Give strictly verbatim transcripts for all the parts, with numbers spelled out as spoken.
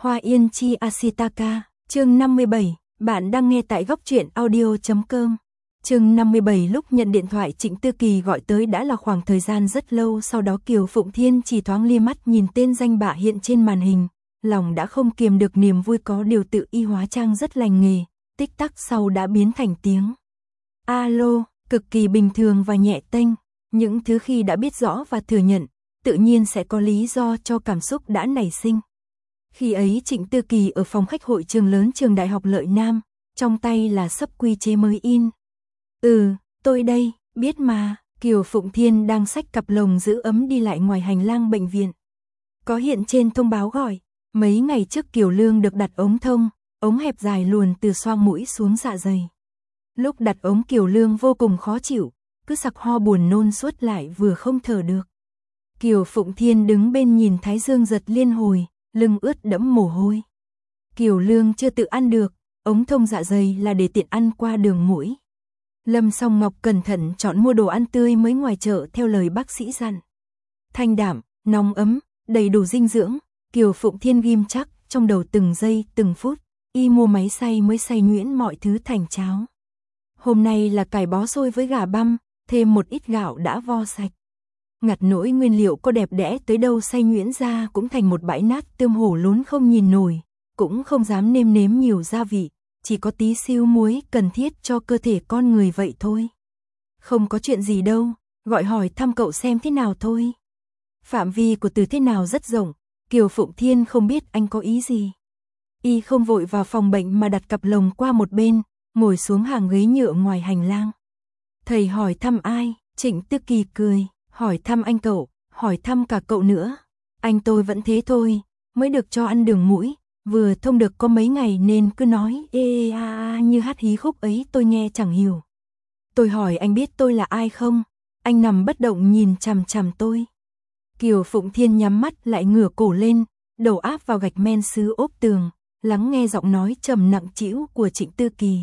Hoa Yên Chi Ashitaka, chương năm mươi bảy, bạn đang nghe tại góc truyện audio chấm com. Chương năm mươi bảy, lúc nhận điện thoại Trịnh Tư Kỳ gọi tới đã là khoảng thời gian rất lâu, sau đó Kiều Phụng Thiên chỉ thoáng lia mắt nhìn tên danh bạ hiện trên màn hình, lòng đã không kiềm được niềm vui, có điều tự y hóa trang rất lành nghề, tích tắc sau đã biến thành tiếng alo, cực kỳ bình thường và nhẹ tênh, những thứ khi đã biết rõ và thừa nhận, tự nhiên sẽ có lý do cho cảm xúc đã nảy sinh. Khi ấy Trịnh Tư Kỳ ở phòng khách hội trường lớn trường Đại học Lợi Nam, trong tay là sấp quy chế mới in. Ừ, tôi đây, biết mà. Kiều Phụng Thiên đang xách cặp lồng giữ ấm đi lại ngoài hành lang bệnh viện. Có hiện trên thông báo gọi, mấy ngày trước Kiều Lương được đặt ống thông, ống hẹp dài luồn từ xoang mũi xuống dạ dày. Lúc đặt ống Kiều Lương vô cùng khó chịu, cứ sặc ho buồn nôn suốt lại vừa không thở được. Kiều Phụng Thiên đứng bên nhìn thái dương giật liên hồi, lưng ướt đẫm mồ hôi. Kiều Lương chưa tự ăn được, ống thông dạ dày là để tiện ăn qua đường mũi. Lâm Song Ngọc cẩn thận chọn mua đồ ăn tươi mới ngoài chợ theo lời bác sĩ dặn. Thanh đạm, nóng ấm, đầy đủ dinh dưỡng, Kiều Phụng Thiên ghim chắc trong đầu từng giây từng phút, y mua máy xay mới xay nhuyễn mọi thứ thành cháo. Hôm nay là cải bó xôi với gà băm, thêm một ít gạo đã vo sạch. Ngặt nỗi nguyên liệu có đẹp đẽ tới đâu xay nhuyễn ra cũng thành một bãi nát tươm hổ lốn không nhìn nổi, cũng không dám nêm nếm nhiều gia vị, chỉ có tí xíu muối cần thiết cho cơ thể con người vậy thôi. Không có chuyện gì đâu, gọi hỏi thăm cậu xem thế nào thôi. Phạm vi của từ thế nào rất rộng, Kiều Phụng Thiên không biết anh có ý gì. Y không vội vào phòng bệnh mà đặt cặp lồng qua một bên, ngồi xuống hàng ghế nhựa ngoài hành lang. Thầy hỏi thăm ai? Trịnh Tư Kỳ cười. Hỏi thăm anh cậu, hỏi thăm cả cậu nữa. Anh tôi vẫn thế thôi, mới được cho ăn đường mũi, vừa thông được có mấy ngày nên cứ nói ê a a như hát hí khúc ấy tôi nghe chẳng hiểu. Tôi hỏi anh biết tôi là ai không? Anh nằm bất động nhìn chằm chằm tôi. Kiều Phụng Thiên nhắm mắt lại ngửa cổ lên, đầu áp vào gạch men sứ ốp tường, lắng nghe giọng nói trầm nặng trĩu của Trịnh Tư Kỳ.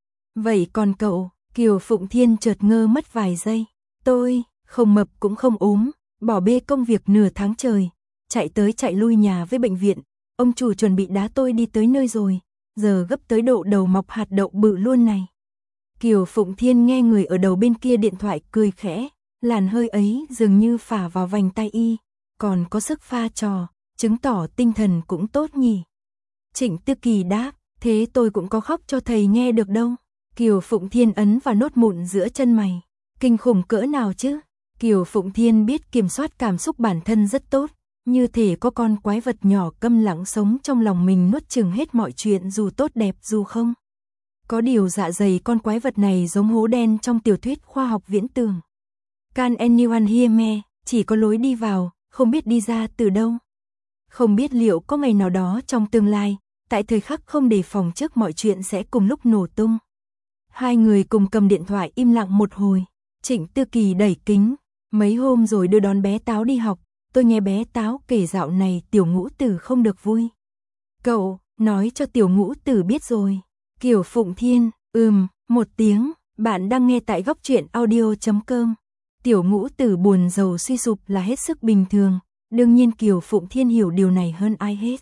Vậy còn cậu? Kiều Phụng Thiên chợt ngơ mất vài giây. Tôi... không mập cũng không ốm, bỏ bê công việc nửa tháng trời, chạy tới chạy lui nhà với bệnh viện, ông chủ chuẩn bị đá tôi đi tới nơi rồi, giờ gấp tới độ đầu mọc hạt đậu bự luôn này. Kiều Phụng Thiên nghe người ở đầu bên kia điện thoại cười khẽ, làn hơi ấy dường như phả vào vành tay y, còn có sức pha trò, chứng tỏ tinh thần cũng tốt nhỉ. Trịnh Tư Kỳ đáp, thế tôi cũng có khóc cho thầy nghe được đâu. Kiều Phụng Thiên ấn vào nốt mụn giữa chân mày, kinh khủng cỡ nào chứ. Kiều Phụng Thiên biết kiểm soát cảm xúc bản thân rất tốt, như thể có con quái vật nhỏ câm lặng sống trong lòng mình nuốt chửng hết mọi chuyện dù tốt đẹp dù không. Có điều dạ dày con quái vật này giống hố đen trong tiểu thuyết khoa học viễn tưởng. Can anyone hear me? Chỉ có lối đi vào, không biết đi ra từ đâu. Không biết liệu có ngày nào đó trong tương lai, tại thời khắc không đề phòng trước mọi chuyện sẽ cùng lúc nổ tung. Hai người cùng cầm điện thoại im lặng một hồi, Trịnh Tư Kỳ đẩy kính. Mấy hôm rồi đưa đón bé Táo đi học, tôi nghe bé Táo kể dạo này Tiểu Ngũ Tử không được vui. Cậu, nói cho Tiểu Ngũ Tử biết rồi. Kiều Phụng Thiên, ừm, một tiếng, bạn đang nghe tại góc truyện audio chấm com. Tiểu Ngũ Tử buồn rầu suy sụp là hết sức bình thường, đương nhiên Kiều Phụng Thiên hiểu điều này hơn ai hết.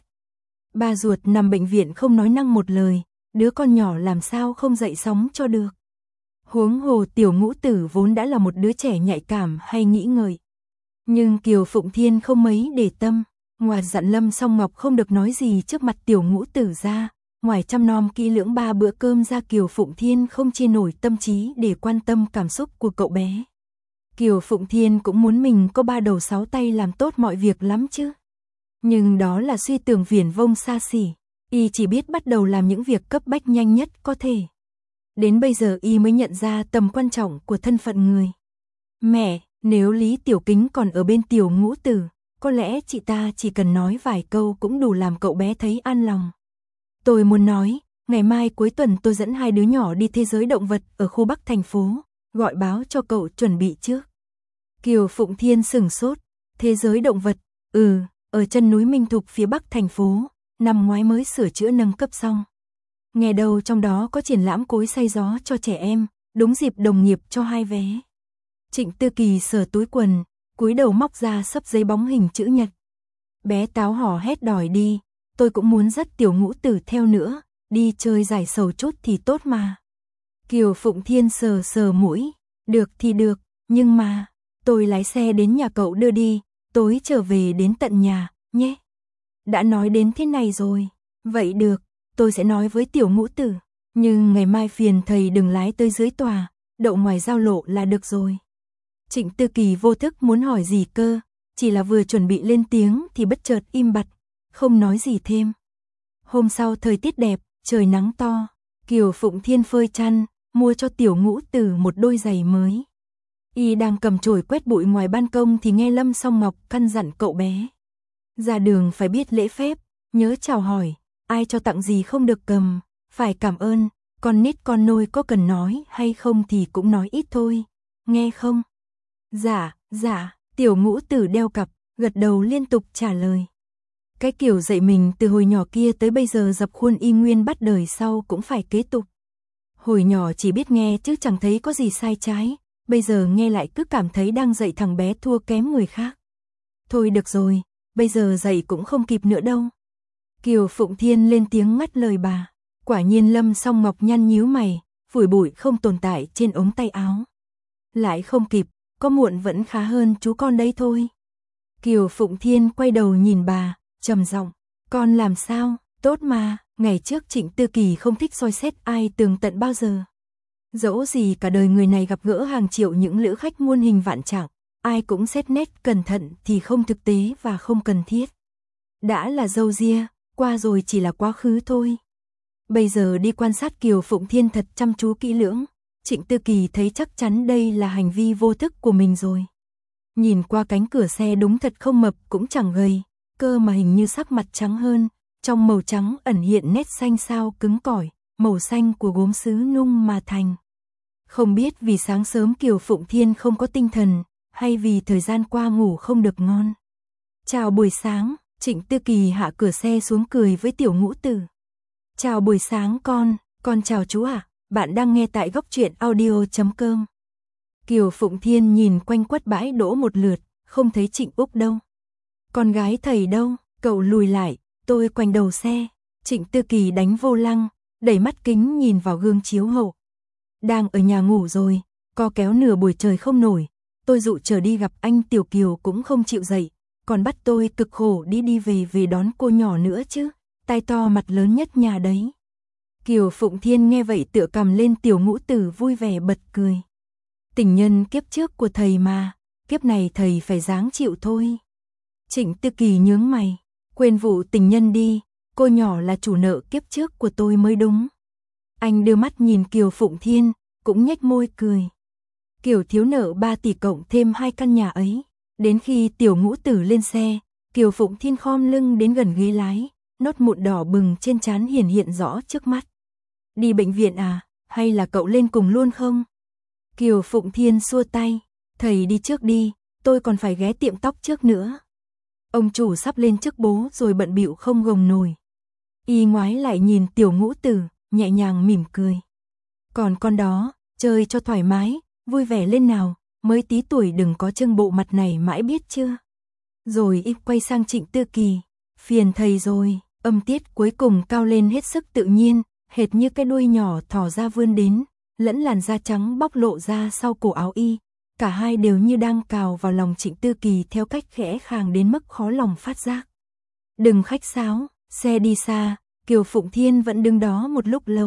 Ba ruột nằm bệnh viện không nói năng một lời, đứa con nhỏ làm sao không dậy sóng cho được. Huống hồ Tiểu Ngũ Tử vốn đã là một đứa trẻ nhạy cảm hay nghĩ ngợi. Nhưng Kiều Phụng Thiên không mấy để tâm, ngoài dặn Lâm Song Ngọc không được nói gì trước mặt Tiểu Ngũ Tử ra, ngoài chăm nom kỹ lưỡng ba bữa cơm ra, Kiều Phụng Thiên không chia nổi tâm trí để quan tâm cảm xúc của cậu bé. Kiều Phụng Thiên cũng muốn mình có ba đầu sáu tay làm tốt mọi việc lắm chứ. Nhưng đó là suy tưởng viển vông xa xỉ, y chỉ biết bắt đầu làm những việc cấp bách nhanh nhất có thể. Đến bây giờ y mới nhận ra tầm quan trọng của thân phận người. Mẹ, nếu Lý Tiểu Kính còn ở bên Tiểu Ngũ Tử, có lẽ chị ta chỉ cần nói vài câu cũng đủ làm cậu bé thấy an lòng. Tôi muốn nói, ngày mai cuối tuần tôi dẫn hai đứa nhỏ đi thế giới động vật ở khu Bắc thành phố, gọi báo cho cậu chuẩn bị trước. Kiều Phụng Thiên sửng sốt, thế giới động vật, ừ, ở chân núi Minh Thục phía Bắc thành phố, năm ngoái mới sửa chữa nâng cấp xong. Nghe đâu trong đó có triển lãm cối xay gió cho trẻ em, đúng dịp đồng nghiệp cho hai vé. Trịnh Tư Kỳ sờ túi quần, cúi đầu móc ra xấp giấy bóng hình chữ nhật. Bé Táo hò hét đòi đi, tôi cũng muốn dắt Tiểu Ngũ Tử theo nữa, đi chơi giải sầu chút thì tốt mà. Kiều Phụng Thiên sờ sờ mũi, được thì được, nhưng mà, tôi lái xe đến nhà cậu đưa đi, tối trở về đến tận nhà, nhé. Đã nói đến thế này rồi, vậy được, tôi sẽ nói với Tiểu Ngũ Tử, nhưng ngày mai phiền thầy đừng lái tới dưới tòa, đậu ngoài giao lộ là được rồi. Trịnh Tư Kỳ vô thức muốn hỏi gì cơ, chỉ là vừa chuẩn bị lên tiếng thì bất chợt im bặt, không nói gì thêm. Hôm sau thời tiết đẹp, trời nắng to, Kiều Phụng Thiên phơi chăn, mua cho Tiểu Ngũ Tử một đôi giày mới. Y đang cầm chổi quét bụi ngoài ban công thì nghe Lâm Song Ngọc căn dặn cậu bé. Ra đường phải biết lễ phép, nhớ chào hỏi, ai cho tặng gì không được cầm, phải cảm ơn, con nít con nôi có cần nói hay không thì cũng nói ít thôi, nghe không? Dạ, dạ, Tiểu Ngũ Tử đeo cặp, gật đầu liên tục trả lời. Cái kiểu dạy mình từ hồi nhỏ kia tới bây giờ dập khuôn y nguyên bắt đời sau cũng phải kế tục. Hồi nhỏ chỉ biết nghe chứ chẳng thấy có gì sai trái, bây giờ nghe lại cứ cảm thấy đang dạy thằng bé thua kém người khác. Thôi được rồi, bây giờ dạy cũng không kịp nữa đâu. Kiều Phụng Thiên lên tiếng ngắt lời bà. Quả nhiên Lâm Song Ngọc nhăn nhíu mày, phủi bụi không tồn tại trên ống tay áo. Lại không kịp, có muộn vẫn khá hơn chú con đấy thôi. Kiều Phụng Thiên quay đầu nhìn bà, trầm giọng, con làm sao, tốt mà, ngày trước Trịnh Tư Kỳ không thích soi xét ai tường tận bao giờ. Dẫu gì cả đời người này gặp gỡ hàng triệu những lữ khách muôn hình vạn trạng, ai cũng xét nét cẩn thận thì không thực tế và không cần thiết. Đã là dâu ria, qua rồi chỉ là quá khứ thôi. Bây giờ đi quan sát Kiều Phụng Thiên thật chăm chú kỹ lưỡng, Trịnh Tư Kỳ thấy chắc chắn đây là hành vi vô thức của mình rồi. Nhìn qua cánh cửa xe đúng thật không mập cũng chẳng gầy, cơ mà hình như sắc mặt trắng hơn, trong màu trắng ẩn hiện nét xanh xao cứng cỏi, màu xanh của gốm sứ nung mà thành. Không biết vì sáng sớm Kiều Phụng Thiên không có tinh thần, hay vì thời gian qua ngủ không được ngon. Chào buổi sáng, Trịnh Tư Kỳ hạ cửa xe xuống cười với Tiểu Ngũ Tử. Chào buổi sáng con, con chào chú ạ, à? Bạn đang nghe tại góc truyện audio chấm com. Kiều Phụng Thiên nhìn quanh quất bãi đỗ một lượt, không thấy Trịnh Úc đâu. Con gái thầy đâu, cậu lùi lại, tôi quanh đầu xe. Trịnh Tư Kỳ đánh vô lăng, đẩy mắt kính nhìn vào gương chiếu hậu. Đang ở nhà ngủ rồi, co kéo nửa buổi trời không nổi, tôi dụ chờ đi gặp anh Tiểu Kiều cũng không chịu dậy, còn bắt tôi cực khổ đi đi về về đón cô nhỏ nữa chứ, tai to mặt lớn nhất nhà đấy. Kiều Phụng Thiên nghe vậy tựa cầm lên Tiểu Ngũ Tử vui vẻ bật cười. Tình nhân kiếp trước của thầy mà, kiếp này thầy phải ráng chịu thôi. Trịnh Tư Kỳ nhướng mày, quên vụ tình nhân đi, cô nhỏ là chủ nợ kiếp trước của tôi mới đúng. Anh đưa mắt nhìn Kiều Phụng Thiên, cũng nhếch môi cười. Kiều thiếu nợ ba tỷ cộng thêm hai căn nhà ấy. Đến khi Tiểu Ngũ Tử lên xe, Kiều Phụng Thiên khom lưng đến gần ghế lái, nốt mụn đỏ bừng trên trán hiển hiện rõ trước mắt. Đi bệnh viện à, hay là cậu lên cùng luôn không? Kiều Phụng Thiên xua tay, thầy đi trước đi, tôi còn phải ghé tiệm tóc trước nữa. Ông chủ sắp lên chức bố rồi bận bịu không gồng nổi. Y ngoái lại nhìn Tiểu Ngũ Tử, nhẹ nhàng mỉm cười. Còn con đó, chơi cho thoải mái, vui vẻ lên nào, mới tí tuổi đừng có trưng bộ mặt này mãi biết chưa. Rồi y quay sang Trịnh Tư Kỳ, phiền thầy rồi, âm tiết cuối cùng cao lên hết sức tự nhiên, hệt như cái đuôi nhỏ thò ra vươn đến, lẫn làn da trắng bóc lộ ra sau cổ áo y. Cả hai đều như đang cào vào lòng Trịnh Tư Kỳ theo cách khẽ khàng đến mức khó lòng phát giác. Đừng khách sáo, xe đi xa, Kiều Phụng Thiên vẫn đứng đó một lúc lâu.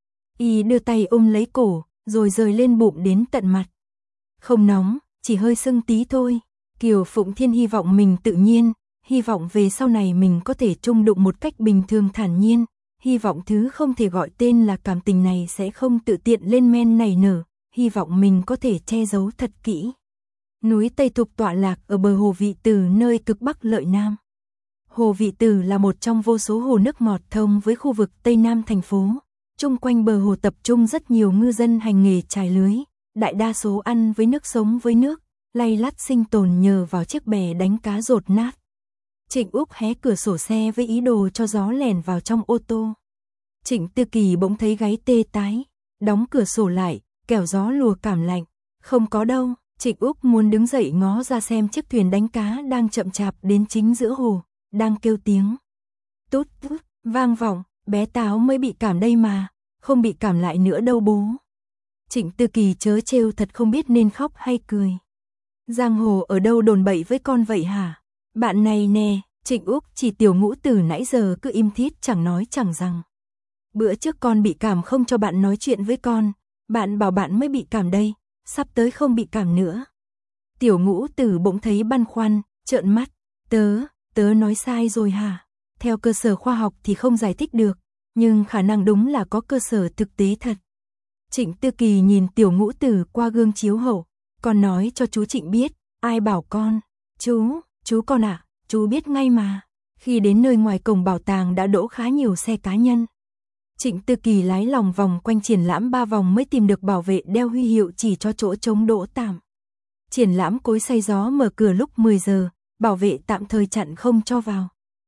Y đưa tay ôm lấy cổ, rồi rời lên bụng đến tận mặt. Không nóng, chỉ hơi sưng tí thôi. Kiều Phụng Thiên hy vọng mình tự nhiên, hy vọng về sau này mình có thể chung đụng một cách bình thường thản nhiên, hy vọng thứ không thể gọi tên là cảm tình này sẽ không tự tiện lên men nảy nở, hy vọng mình có thể che giấu thật kỹ. Núi Tây Thục tọa lạc ở bờ hồ Vị Từ nơi cực Bắc Lợi Nam. Hồ Vị Từ là một trong vô số hồ nước ngọt thông với khu vực Tây Nam thành phố. Chung quanh bờ hồ tập trung rất nhiều ngư dân hành nghề chài lưới, đại đa số ăn với nước sống với nước, lay lắt sinh tồn nhờ vào chiếc bè đánh cá rột nát. Trịnh Úc hé cửa sổ xe với ý đồ cho gió lèn vào trong ô tô. Trịnh Tư Kỳ bỗng thấy gáy tê tái, đóng cửa sổ lại, kẻo gió lùa cảm lạnh. Không có đâu, Trịnh Úc muốn đứng dậy ngó ra xem chiếc thuyền đánh cá đang chậm chạp đến chính giữa hồ, đang kêu tiếng. Tút tút, vang vọng, bé Táo mới bị cảm đây mà, không bị cảm lại nữa đâu bố. Trịnh Tư Kỳ chớ trêu thật không biết nên khóc hay cười. Giang hồ ở đâu đồn bậy với con vậy hả? Bạn này nè, Trịnh Úc chỉ Tiểu Ngũ từ nãy giờ cứ im thít chẳng nói chẳng rằng. Bữa trước con bị cảm không cho bạn nói chuyện với con, bạn bảo bạn mới bị cảm đây, sắp tới không bị cảm nữa. Tiểu Ngũ Tử bỗng thấy băn khoăn, trợn mắt, tớ, tớ nói sai rồi hả? Theo cơ sở khoa học thì không giải thích được, nhưng khả năng đúng là có cơ sở thực tế thật. Trịnh Tư Kỳ nhìn Tiểu Ngũ Tử qua gương chiếu hậu, con nói cho chú Trịnh biết, ai bảo con? Chú, chú con ạ, à, chú biết ngay mà. Khi đến nơi ngoài cổng bảo tàng đã đỗ khá nhiều xe cá nhân. Trịnh Tư Kỳ lái lòng vòng quanh triển lãm ba vòng mới tìm được bảo vệ đeo huy hiệu chỉ cho chỗ trống đỗ tạm. Triển lãm cối xay gió mở cửa lúc mười giờ, bảo vệ tạm thời chặn không cho vào.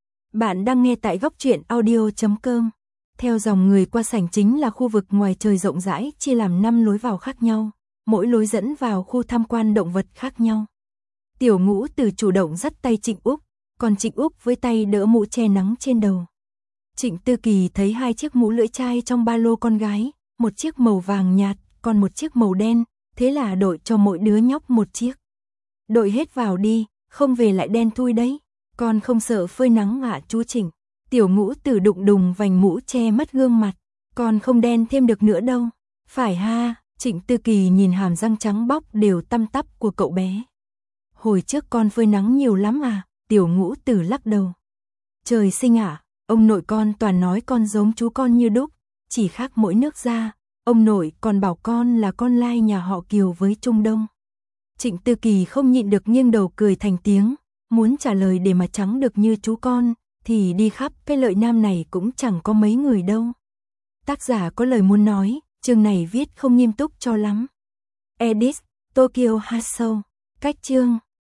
Bạn đang nghe tại góc truyện audio chấm com. Theo dòng người qua sảnh chính là khu vực ngoài trời rộng rãi chia làm năm lối vào khác nhau, mỗi lối dẫn vào khu tham quan động vật khác nhau. Tiểu Ngũ Tử chủ động dắt tay Trịnh Úc, còn Trịnh Úc với tay đỡ mũ che nắng trên đầu. Trịnh Tư Kỳ thấy hai chiếc mũ lưỡi chai trong ba lô con gái, một chiếc màu vàng nhạt, còn một chiếc màu đen, thế là đội cho mỗi đứa nhóc một chiếc. Đội hết vào đi, không về lại đen thui đấy, con không sợ phơi nắng ạ chú Trịnh. Tiểu Ngũ Tử đụng đùng vành mũ che mất gương mặt, con không đen thêm được nữa đâu. Phải ha, Trịnh Tư Kỳ nhìn hàm răng trắng bóc đều tăm tắp của cậu bé. Hồi trước con phơi nắng nhiều lắm à, Tiểu Ngũ Tử lắc đầu. Trời sinh ạ, à, ông nội con toàn nói con giống chú con như đúc, chỉ khác mỗi nước da, ông nội còn bảo con là con lai nhà họ Kiều với Trung Đông. Trịnh Tư Kỳ không nhịn được nghiêng đầu cười thành tiếng, muốn trả lời để mà trắng được như chú con, thì đi khắp cái lợi nam này cũng chẳng có mấy người đâu. Tác giả có lời muốn nói, chương này viết không nghiêm túc cho lắm. Edit, Tokyo Hassel, cách chương.